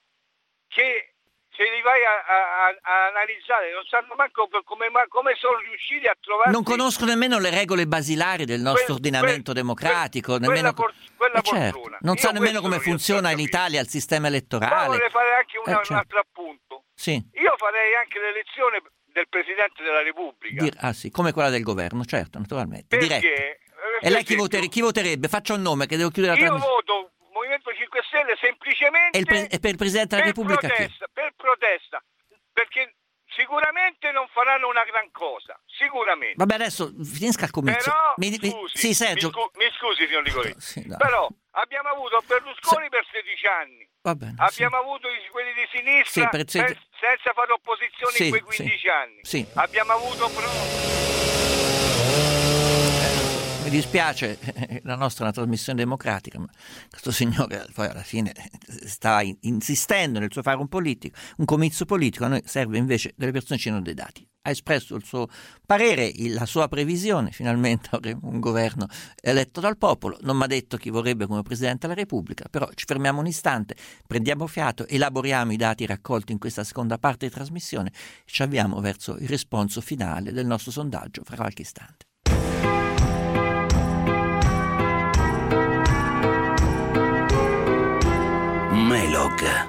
che se li vai a, a- a analizzare non sanno manco per come, ma- come sono riusciti a trovare. Non conosco nemmeno le regole basilari del nostro Quel- ordinamento quel- democratico, quella nemmeno por- quella Eh, certo. fortuna. Non Io sa nemmeno questo come non riesco funziona a in capire. Italia il sistema Ma elettorale. vorrei fare anche una- Eh, un certo. altro appunto. Sì. Io farei anche l'elezione del Presidente della Repubblica. Dir- ah sì, come quella del governo, certo, naturalmente. Perché? Diretta. eh, E lei chi, per votere- chi voterebbe? Faccia un nome che devo chiudere la Io trasmissione. voto Movimento cinque Stelle semplicemente E, il pre- e per il Presidente della per Repubblica chi? protesta, per protesta, perché sicuramente non faranno una gran cosa, sicuramente. Vabbè, adesso finisca il comizio. Però, Mi- mi- scusi, sì, Sergio. mi, scu- mi scusi signor Nicolini, Sì, dai. però abbiamo avuto Berlusconi per sedici anni, Va bene, abbiamo avuto i- quelli di sinistra Sì, per sedi- sen- senza fare opposizione Sì, in quei sì, quindici anni, sì. abbiamo avuto pro- Mi dispiace, la nostra è una trasmissione democratica, ma questo signore poi alla fine sta in- insistendo nel suo fare un politico, un comizio politico. A noi serve invece delle persone che ci danno dei dati. Ha espresso il suo parere, il- la sua previsione, finalmente avremo un governo eletto dal popolo. Non mi ha detto chi vorrebbe come Presidente della Repubblica, però ci fermiamo un istante, prendiamo fiato, elaboriamo i dati raccolti in questa seconda parte di trasmissione e ci avviamo verso il responso finale del nostro sondaggio fra qualche istante. Melog.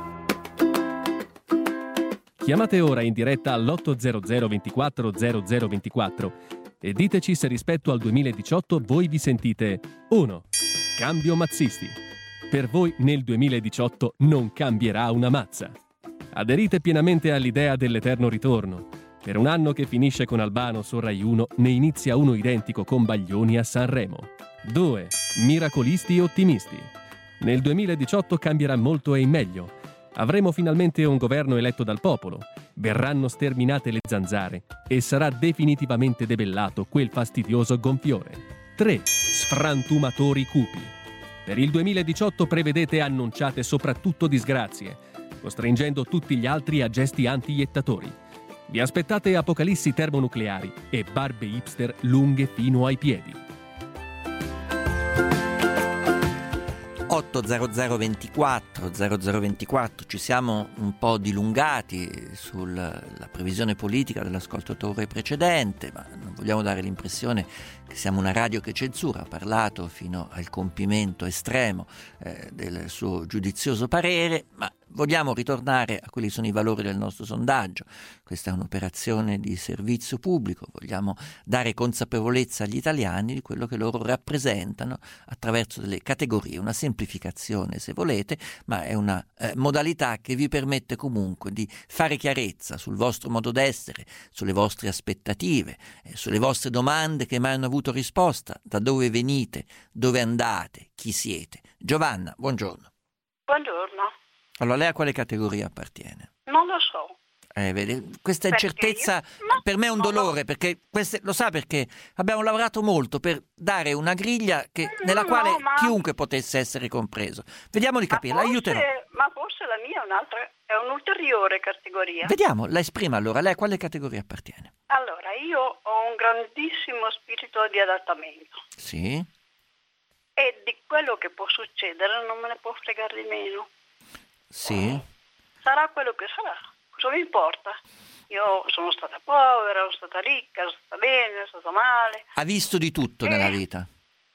Chiamate ora in diretta all'otto zero zero ventiquattro zero zero ventiquattro e diteci se rispetto al duemiladiciotto voi vi sentite uno. Cambio mazzisti. Per voi nel duemiladiciotto non cambierà una mazza. Aderite pienamente all'idea dell'eterno ritorno. Per un anno che finisce con Albano su Rai uno ne inizia uno identico con Baglioni a Sanremo. due. Miracolisti e ottimisti. Nel duemiladiciotto cambierà molto e in meglio. Avremo finalmente un governo eletto dal popolo, verranno sterminate le zanzare e sarà definitivamente debellato quel fastidioso gonfiore. tre. Sfrantumatori cupi. Per il duemiladiciotto prevedete e annunciate soprattutto disgrazie, costringendo tutti gli altri a gesti anti-iettatori. Vi aspettate apocalissi termonucleari e barbe hipster lunghe fino ai piedi. otto zero zero ventiquattro zero zero ventiquattro, ci siamo un po' dilungati sulla previsione politica dell'ascoltatore precedente, ma non vogliamo dare l'impressione che siamo una radio che censura. Ha parlato fino al compimento estremo eh, del suo giudizioso parere, ma vogliamo ritornare a quelli che sono i valori del nostro sondaggio. Questa è un'operazione di servizio pubblico, vogliamo dare consapevolezza agli italiani di quello che loro rappresentano attraverso delle categorie, una semplificazione se volete, ma è una eh, modalità che vi permette comunque di fare chiarezza sul vostro modo d'essere, sulle vostre aspettative, eh, sulle vostre domande che mai hanno avuto risposta, da dove venite, dove andate, chi siete. Giovanna, buongiorno. Buongiorno. Allora, lei a quale categoria appartiene? Non lo so. Eh, vede, questa Perché incertezza io? No, per me è un no, dolore, no. perché queste, lo sa perché abbiamo lavorato molto per dare una griglia che, No, nella quale no, ma... chiunque potesse essere compreso. Vediamo di capire, ma forse, l'aiuterò. Ma forse la mia è un'altra, è un'ulteriore categoria. Vediamo, la esprima allora, lei a quale categoria appartiene? Allora, io ho un grandissimo spirito di adattamento. Sì. E di quello che può succedere non me ne può fregare di meno. Sì. Sarà quello che sarà, cosa mi importa? Io sono stata povera, sono stata ricca, sono stata bene, sono stata male. Ha visto di tutto Eh, nella vita.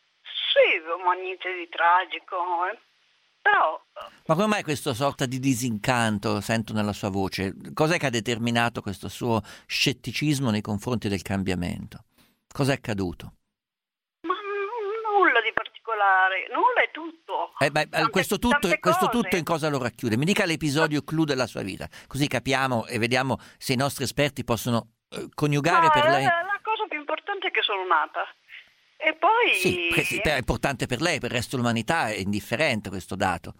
Sì, ma niente di tragico, eh. Però... Ma come mai questa sorta di disincanto sento nella sua voce? Cos'è che ha determinato questo suo scetticismo nei confronti del cambiamento? Cos'è accaduto? Ma nulla di particolare, nulla è tutto. Eh, beh, Tante- questo, tutto, tante questo cose. tutto in cosa lo racchiude? Mi dica l'episodio clou della sua vita, così capiamo e vediamo se i nostri esperti possono eh, coniugare No, per la, lei. la cosa più importante è che sono nata. E poi... Sì, che sì, è importante per lei, per il resto dell'umanità è indifferente questo dato.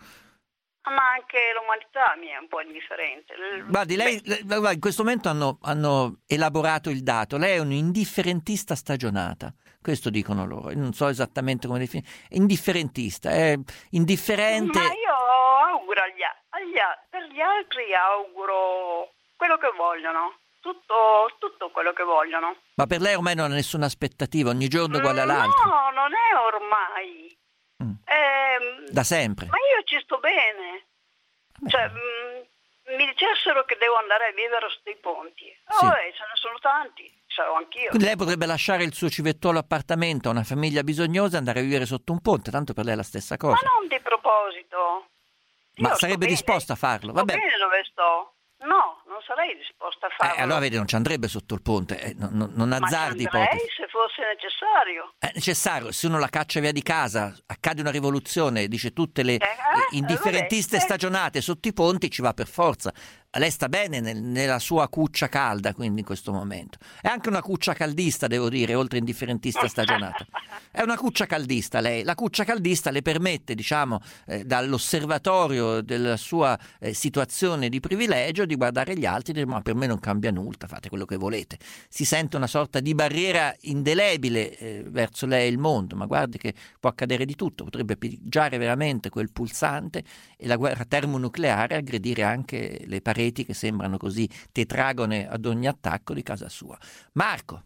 Ma anche l'umanità mi è un po' indifferente. L- Guardi, lei, Beh, le- guardi, in questo momento hanno, hanno elaborato il dato, lei è un indifferentista stagionata, questo dicono loro, io non so esattamente come definire, è indifferentista, è indifferente... Ma io auguro agli, a- agli a- per gli altri auguro quello che vogliono, tutto, tutto quello che vogliono. Ma per lei ormai non ha nessuna aspettativa, ogni giorno è uguale all'altro, No, non è ormai. Mm. Ehm, da sempre. Ma io ci sto bene. Cioè, mh, mi dicessero che devo andare a vivere sotto i ponti. Sì. Oh, eh, ce ne sono tanti, sarò anch'io. Quindi lei potrebbe lasciare il suo civettuolo appartamento a una famiglia bisognosa e andare a vivere sotto un ponte, tanto per lei è la stessa cosa. Ma non di proposito. Ma Io sto sarebbe bene. disposta a farlo? Sto Vabbè. bene dove sto. No, non sarei disposta a farlo. Eh, allora vedi, non ci andrebbe sotto il ponte, eh, non, non, non Ma azzardi ci andrei ipotesi. se fosse necessario. È necessario, se uno la caccia via di casa, accade una rivoluzione, dice tutte le Eh, eh, indifferentiste vabbè, eh. stagionate sotto i ponti, ci va per forza. Lei sta bene nel- nella sua cuccia calda, quindi in questo momento. È anche una cuccia caldista, devo dire, oltre indifferentista stagionata. È una cuccia caldista lei. La cuccia caldista le permette, diciamo, eh, dall'osservatorio della sua eh, situazione di privilegio, di guardare gli altri e dire: ma per me non cambia nulla, fate quello che volete. Si sente una sorta di barriera indelebile eh, verso lei e il mondo, ma guardi che può accadere di tutto, potrebbe pigiare veramente quel pulsante e la guerra termonucleare aggredire anche le pareti che sembrano così tetragone ad ogni attacco di casa sua. Marco.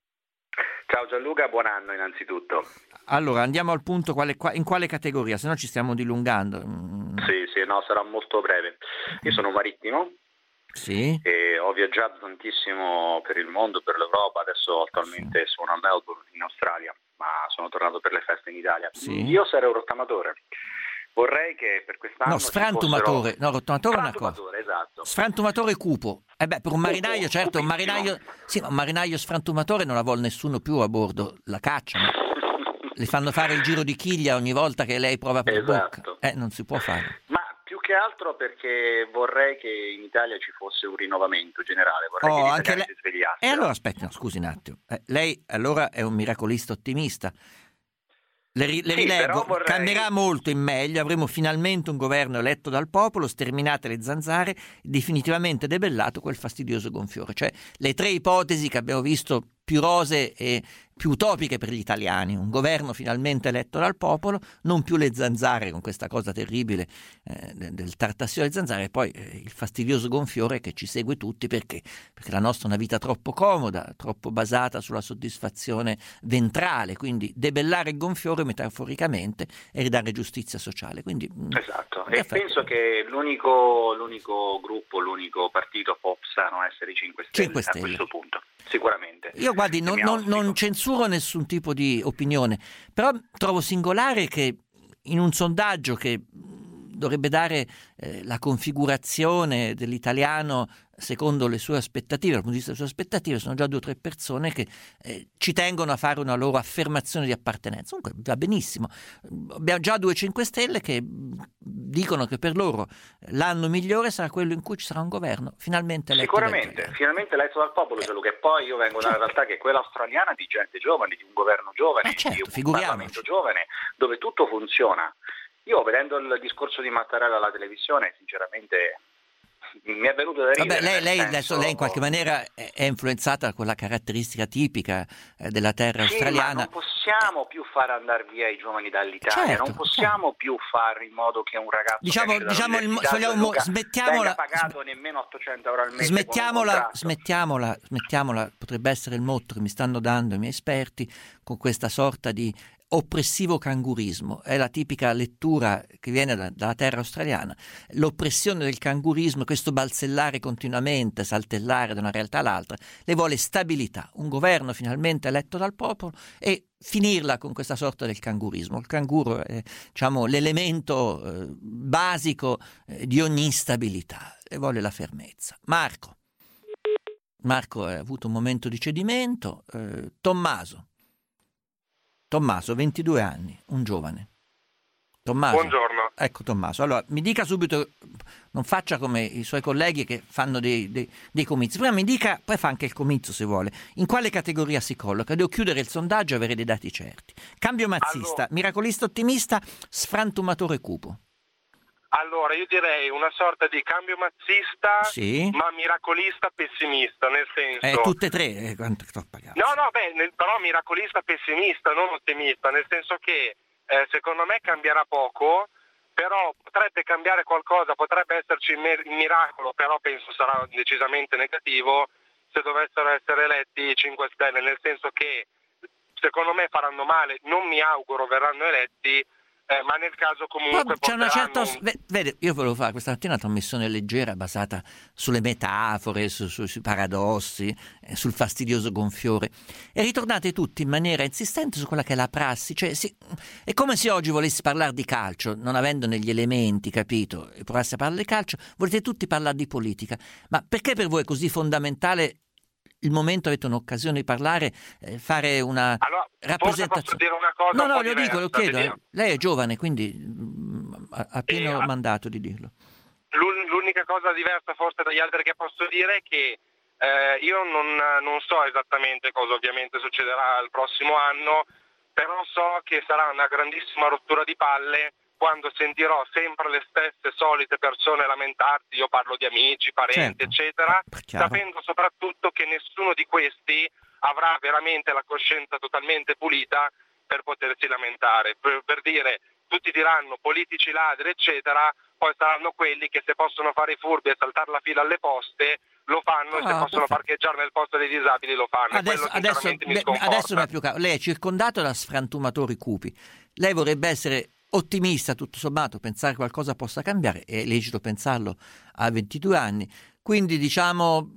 Ciao Gianluca, buon anno innanzitutto. Allora, andiamo al punto, quale, in quale categoria? Se no ci stiamo dilungando. Mm. Sì, sì, no, sarà molto breve. Io sono marittimo. Sì. E ho viaggiato tantissimo per il mondo, per l'Europa, adesso attualmente sì. sono a Melbourne in Australia, ma sono tornato per le feste in Italia. Sì. Io sarei un rottamatore. Vorrei che per quest'anno No, sfrantumatore, fossero... no, rottamatore è una cosa. Esatto. Sfrantumatore cupo. Eh beh, per un marinaio, certo, un marinaio, sì, ma un marinaio sfrantumatore non la vuole nessuno più a bordo, la cacciano. Le fanno fare il giro di chiglia ogni volta che lei prova per esatto. bocca. Eh, non si può fare. Ma più che altro perché vorrei che in Italia ci fosse un rinnovamento generale, vorrei Oh, che gli anche italiani lei... si svegliassero. E allora aspetti, no, scusi un attimo. Eh, lei allora è un miracolista ottimista. Le, ri- le Sì, rileggo, però vorrei- cambierà molto in meglio, avremo finalmente un governo eletto dal popolo, sterminate le zanzare, definitivamente debellato quel fastidioso gonfiore. Cioè le tre ipotesi che abbiamo visto più rosee e più utopiche per gli italiani, un governo finalmente eletto dal popolo, non più le zanzare con questa cosa terribile eh, del, del tartassio alle zanzare, e poi eh, il fastidioso gonfiore che ci segue tutti perché? Perché la nostra è una vita troppo comoda, troppo basata sulla soddisfazione ventrale, quindi debellare il gonfiore metaforicamente e ridare giustizia sociale. Quindi, esatto, e penso che l'unico, l'unico gruppo, l'unico partito possano essere i cinque Stelle, cinque Stelle. a questo punto, sicuramente. Io guardi, non, non, non censuro nessun tipo di opinione, però trovo singolare che in un sondaggio che dovrebbe dare eh, la configurazione dell'italiano secondo le sue aspettative. Dal punto di vista delle sue aspettative sono già due o tre persone che eh, ci tengono a fare una loro affermazione di appartenenza. Comunque va benissimo. Abbiamo già due cinque Stelle che dicono che per loro l'anno migliore sarà quello in cui ci sarà un governo finalmente eletto. Sicuramente, finalmente eletto dal popolo, solo che poi io vengo da una realtà che è quella australiana di gente giovane, di un governo giovane, certo, di un figuriamoci. Parlamento giovane, dove tutto funziona. Io vedendo il discorso di Mattarella alla televisione, sinceramente mi è venuto da ridere. Vabbè, lei, lei, senso... adesso, lei in qualche maniera è, è influenzata da quella caratteristica tipica eh, della terra sì, australiana. Ma non possiamo più far andare via i giovani dall'Italia, certo, non possiamo certo. più fare in modo che un ragazzo diciamo, diciamo il, vogliamo, smettiamola, pagato nemmeno ottocento euro al mese. Smettiamola, smettiamola, smettiamola, potrebbe essere il motto che mi stanno dando i miei esperti con questa sorta di oppressivo cangurismo. È la tipica lettura che viene da, dalla terra australiana, l'oppressione del cangurismo, questo balzellare continuamente, saltellare da una realtà all'altra. Lei vuole stabilità, un governo finalmente eletto dal popolo e finirla con questa sorta del cangurismo. Il canguro è, diciamo, l'elemento eh, basico eh, di ogni instabilità e vuole la fermezza. Marco Marco ha avuto un momento di cedimento. eh, Tommaso Tommaso, ventidue anni, un giovane. Tommaso. Buongiorno. Ecco Tommaso, allora mi dica subito, non faccia come i suoi colleghi che fanno dei, dei, dei comizi, prima mi dica, poi fa anche il comizio se vuole, in quale categoria si colloca? Devo chiudere il sondaggio e avere dei dati certi. Cambio mazzista, allora, miracolista ottimista, sfrantumatore cupo. Allora, io direi una sorta di cambio mazzista, sì, ma miracolista pessimista, nel senso... Eh, tutte e tre, eh, quanto sto pagando? No, no, beh, nel, però miracolista pessimista, non ottimista, nel senso che eh, secondo me cambierà poco, però potrebbe cambiare qualcosa, potrebbe esserci il miracolo, però penso sarà decisamente negativo se dovessero essere eletti i cinque Stelle, nel senso che secondo me faranno male, non mi auguro verranno eletti, Eh, ma nel caso comunque c'è una certa un... vede, io volevo fare questa mattina una trasmissione leggera basata sulle metafore, su, su, sui paradossi, eh, sul fastidioso gonfiore, e ritornate tutti in maniera insistente su quella che è la prassi, cioè si, è come se oggi volessi parlare di calcio non avendone gli elementi, capito, e provassi a parlare di calcio, volete tutti parlare di politica, ma perché per voi è così fondamentale il momento, avete un'occasione di parlare, eh, fare una allora, rappresentazione. Posso dire una cosa? No, un no, po' lo diversa, dico, lo chiedo. eh. Lei è giovane, quindi mh, ha, ha pieno eh, mandato di dirlo. L'unica cosa diversa forse dagli altri che posso dire è che eh, io non, non so esattamente cosa ovviamente succederà il prossimo anno, però so che sarà una grandissima rottura di palle quando sentirò sempre le stesse solite persone lamentarsi, io parlo di amici, parenti, certo, eccetera, chiaro, sapendo soprattutto che nessuno di questi avrà veramente la coscienza totalmente pulita per potersi lamentare. Per, per dire, tutti diranno politici ladri, eccetera, poi saranno quelli che se possono fare i furbi e saltare la fila alle poste lo fanno, ah, e se possono perfetto. parcheggiare nel posto dei disabili lo fanno. Adesso, adesso, mi adesso mi è più caro. Lei è circondato da sfrantumatori cupi. Lei vorrebbe essere ottimista, tutto sommato, pensare che qualcosa possa cambiare, è lecito pensarlo a ventidue anni, quindi diciamo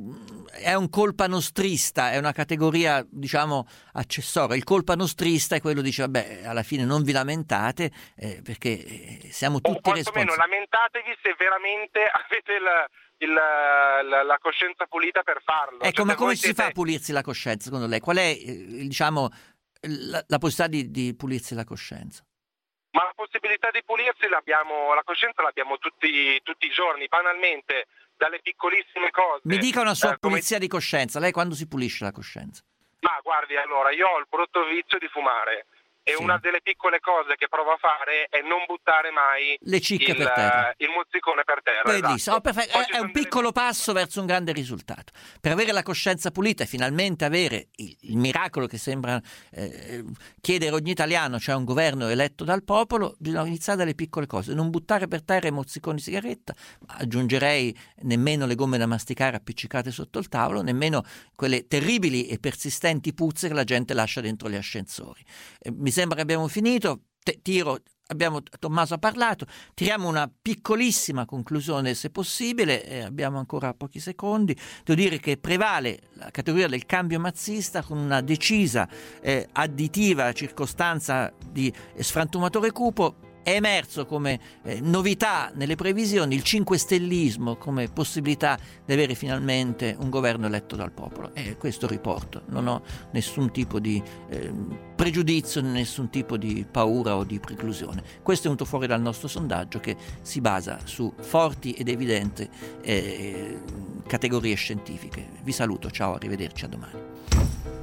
è un colpa nostrista, è una categoria diciamo accessoria. Il colpa nostrista è quello che dice vabbè, alla fine non vi lamentate eh, perché siamo tutti responsabili. O quantomeno lamentatevi se veramente avete il, il, la, la coscienza pulita per farlo. Ecco, cioè, ma come siete... si fa a pulirsi la coscienza secondo lei? Qual è eh, diciamo la, la possibilità di, di pulirsi la coscienza? Ma la possibilità di pulirsi l'abbiamo, la coscienza l'abbiamo tutti, tutti i giorni, banalmente, dalle piccolissime cose. Mi dica una sua eh, pulizia come... di coscienza. Lei quando si pulisce la coscienza? Ma guardi, allora, io ho il brutto vizio di fumare e sì, una delle piccole cose che provo a fare è non buttare mai le cicche il, per terra. il mozzicone per terra. Esatto. Oh, perfetto. È, è un delle... piccolo passo verso un grande risultato. Per avere la coscienza pulita e finalmente avere il, il miracolo che sembra eh, chiedere ogni italiano, cioè un governo eletto dal popolo, bisogna iniziare dalle piccole cose. Non buttare per terra i mozziconi di sigaretta, aggiungerei nemmeno le gomme da masticare appiccicate sotto il tavolo, nemmeno quelle terribili e persistenti puzze che la gente lascia dentro gli ascensori. Eh, mi sembra che abbiamo finito. Te, tiro, abbiamo, Tommaso ha parlato, tiriamo una piccolissima conclusione se possibile, eh, abbiamo ancora pochi secondi. Devo dire che prevale la categoria del cambio mazzista con una decisa eh, additiva circostanza di sfrantumatore cupo. È emerso come eh, novità nelle previsioni il cinque stellismo come possibilità di avere finalmente un governo eletto dal popolo. E questo riporto, non ho nessun tipo di eh, pregiudizio, nessun tipo di paura o di preclusione. Questo è venuto fuori dal nostro sondaggio, che si basa su forti ed evidenti eh, categorie scientifiche. Vi saluto, ciao, arrivederci, a domani.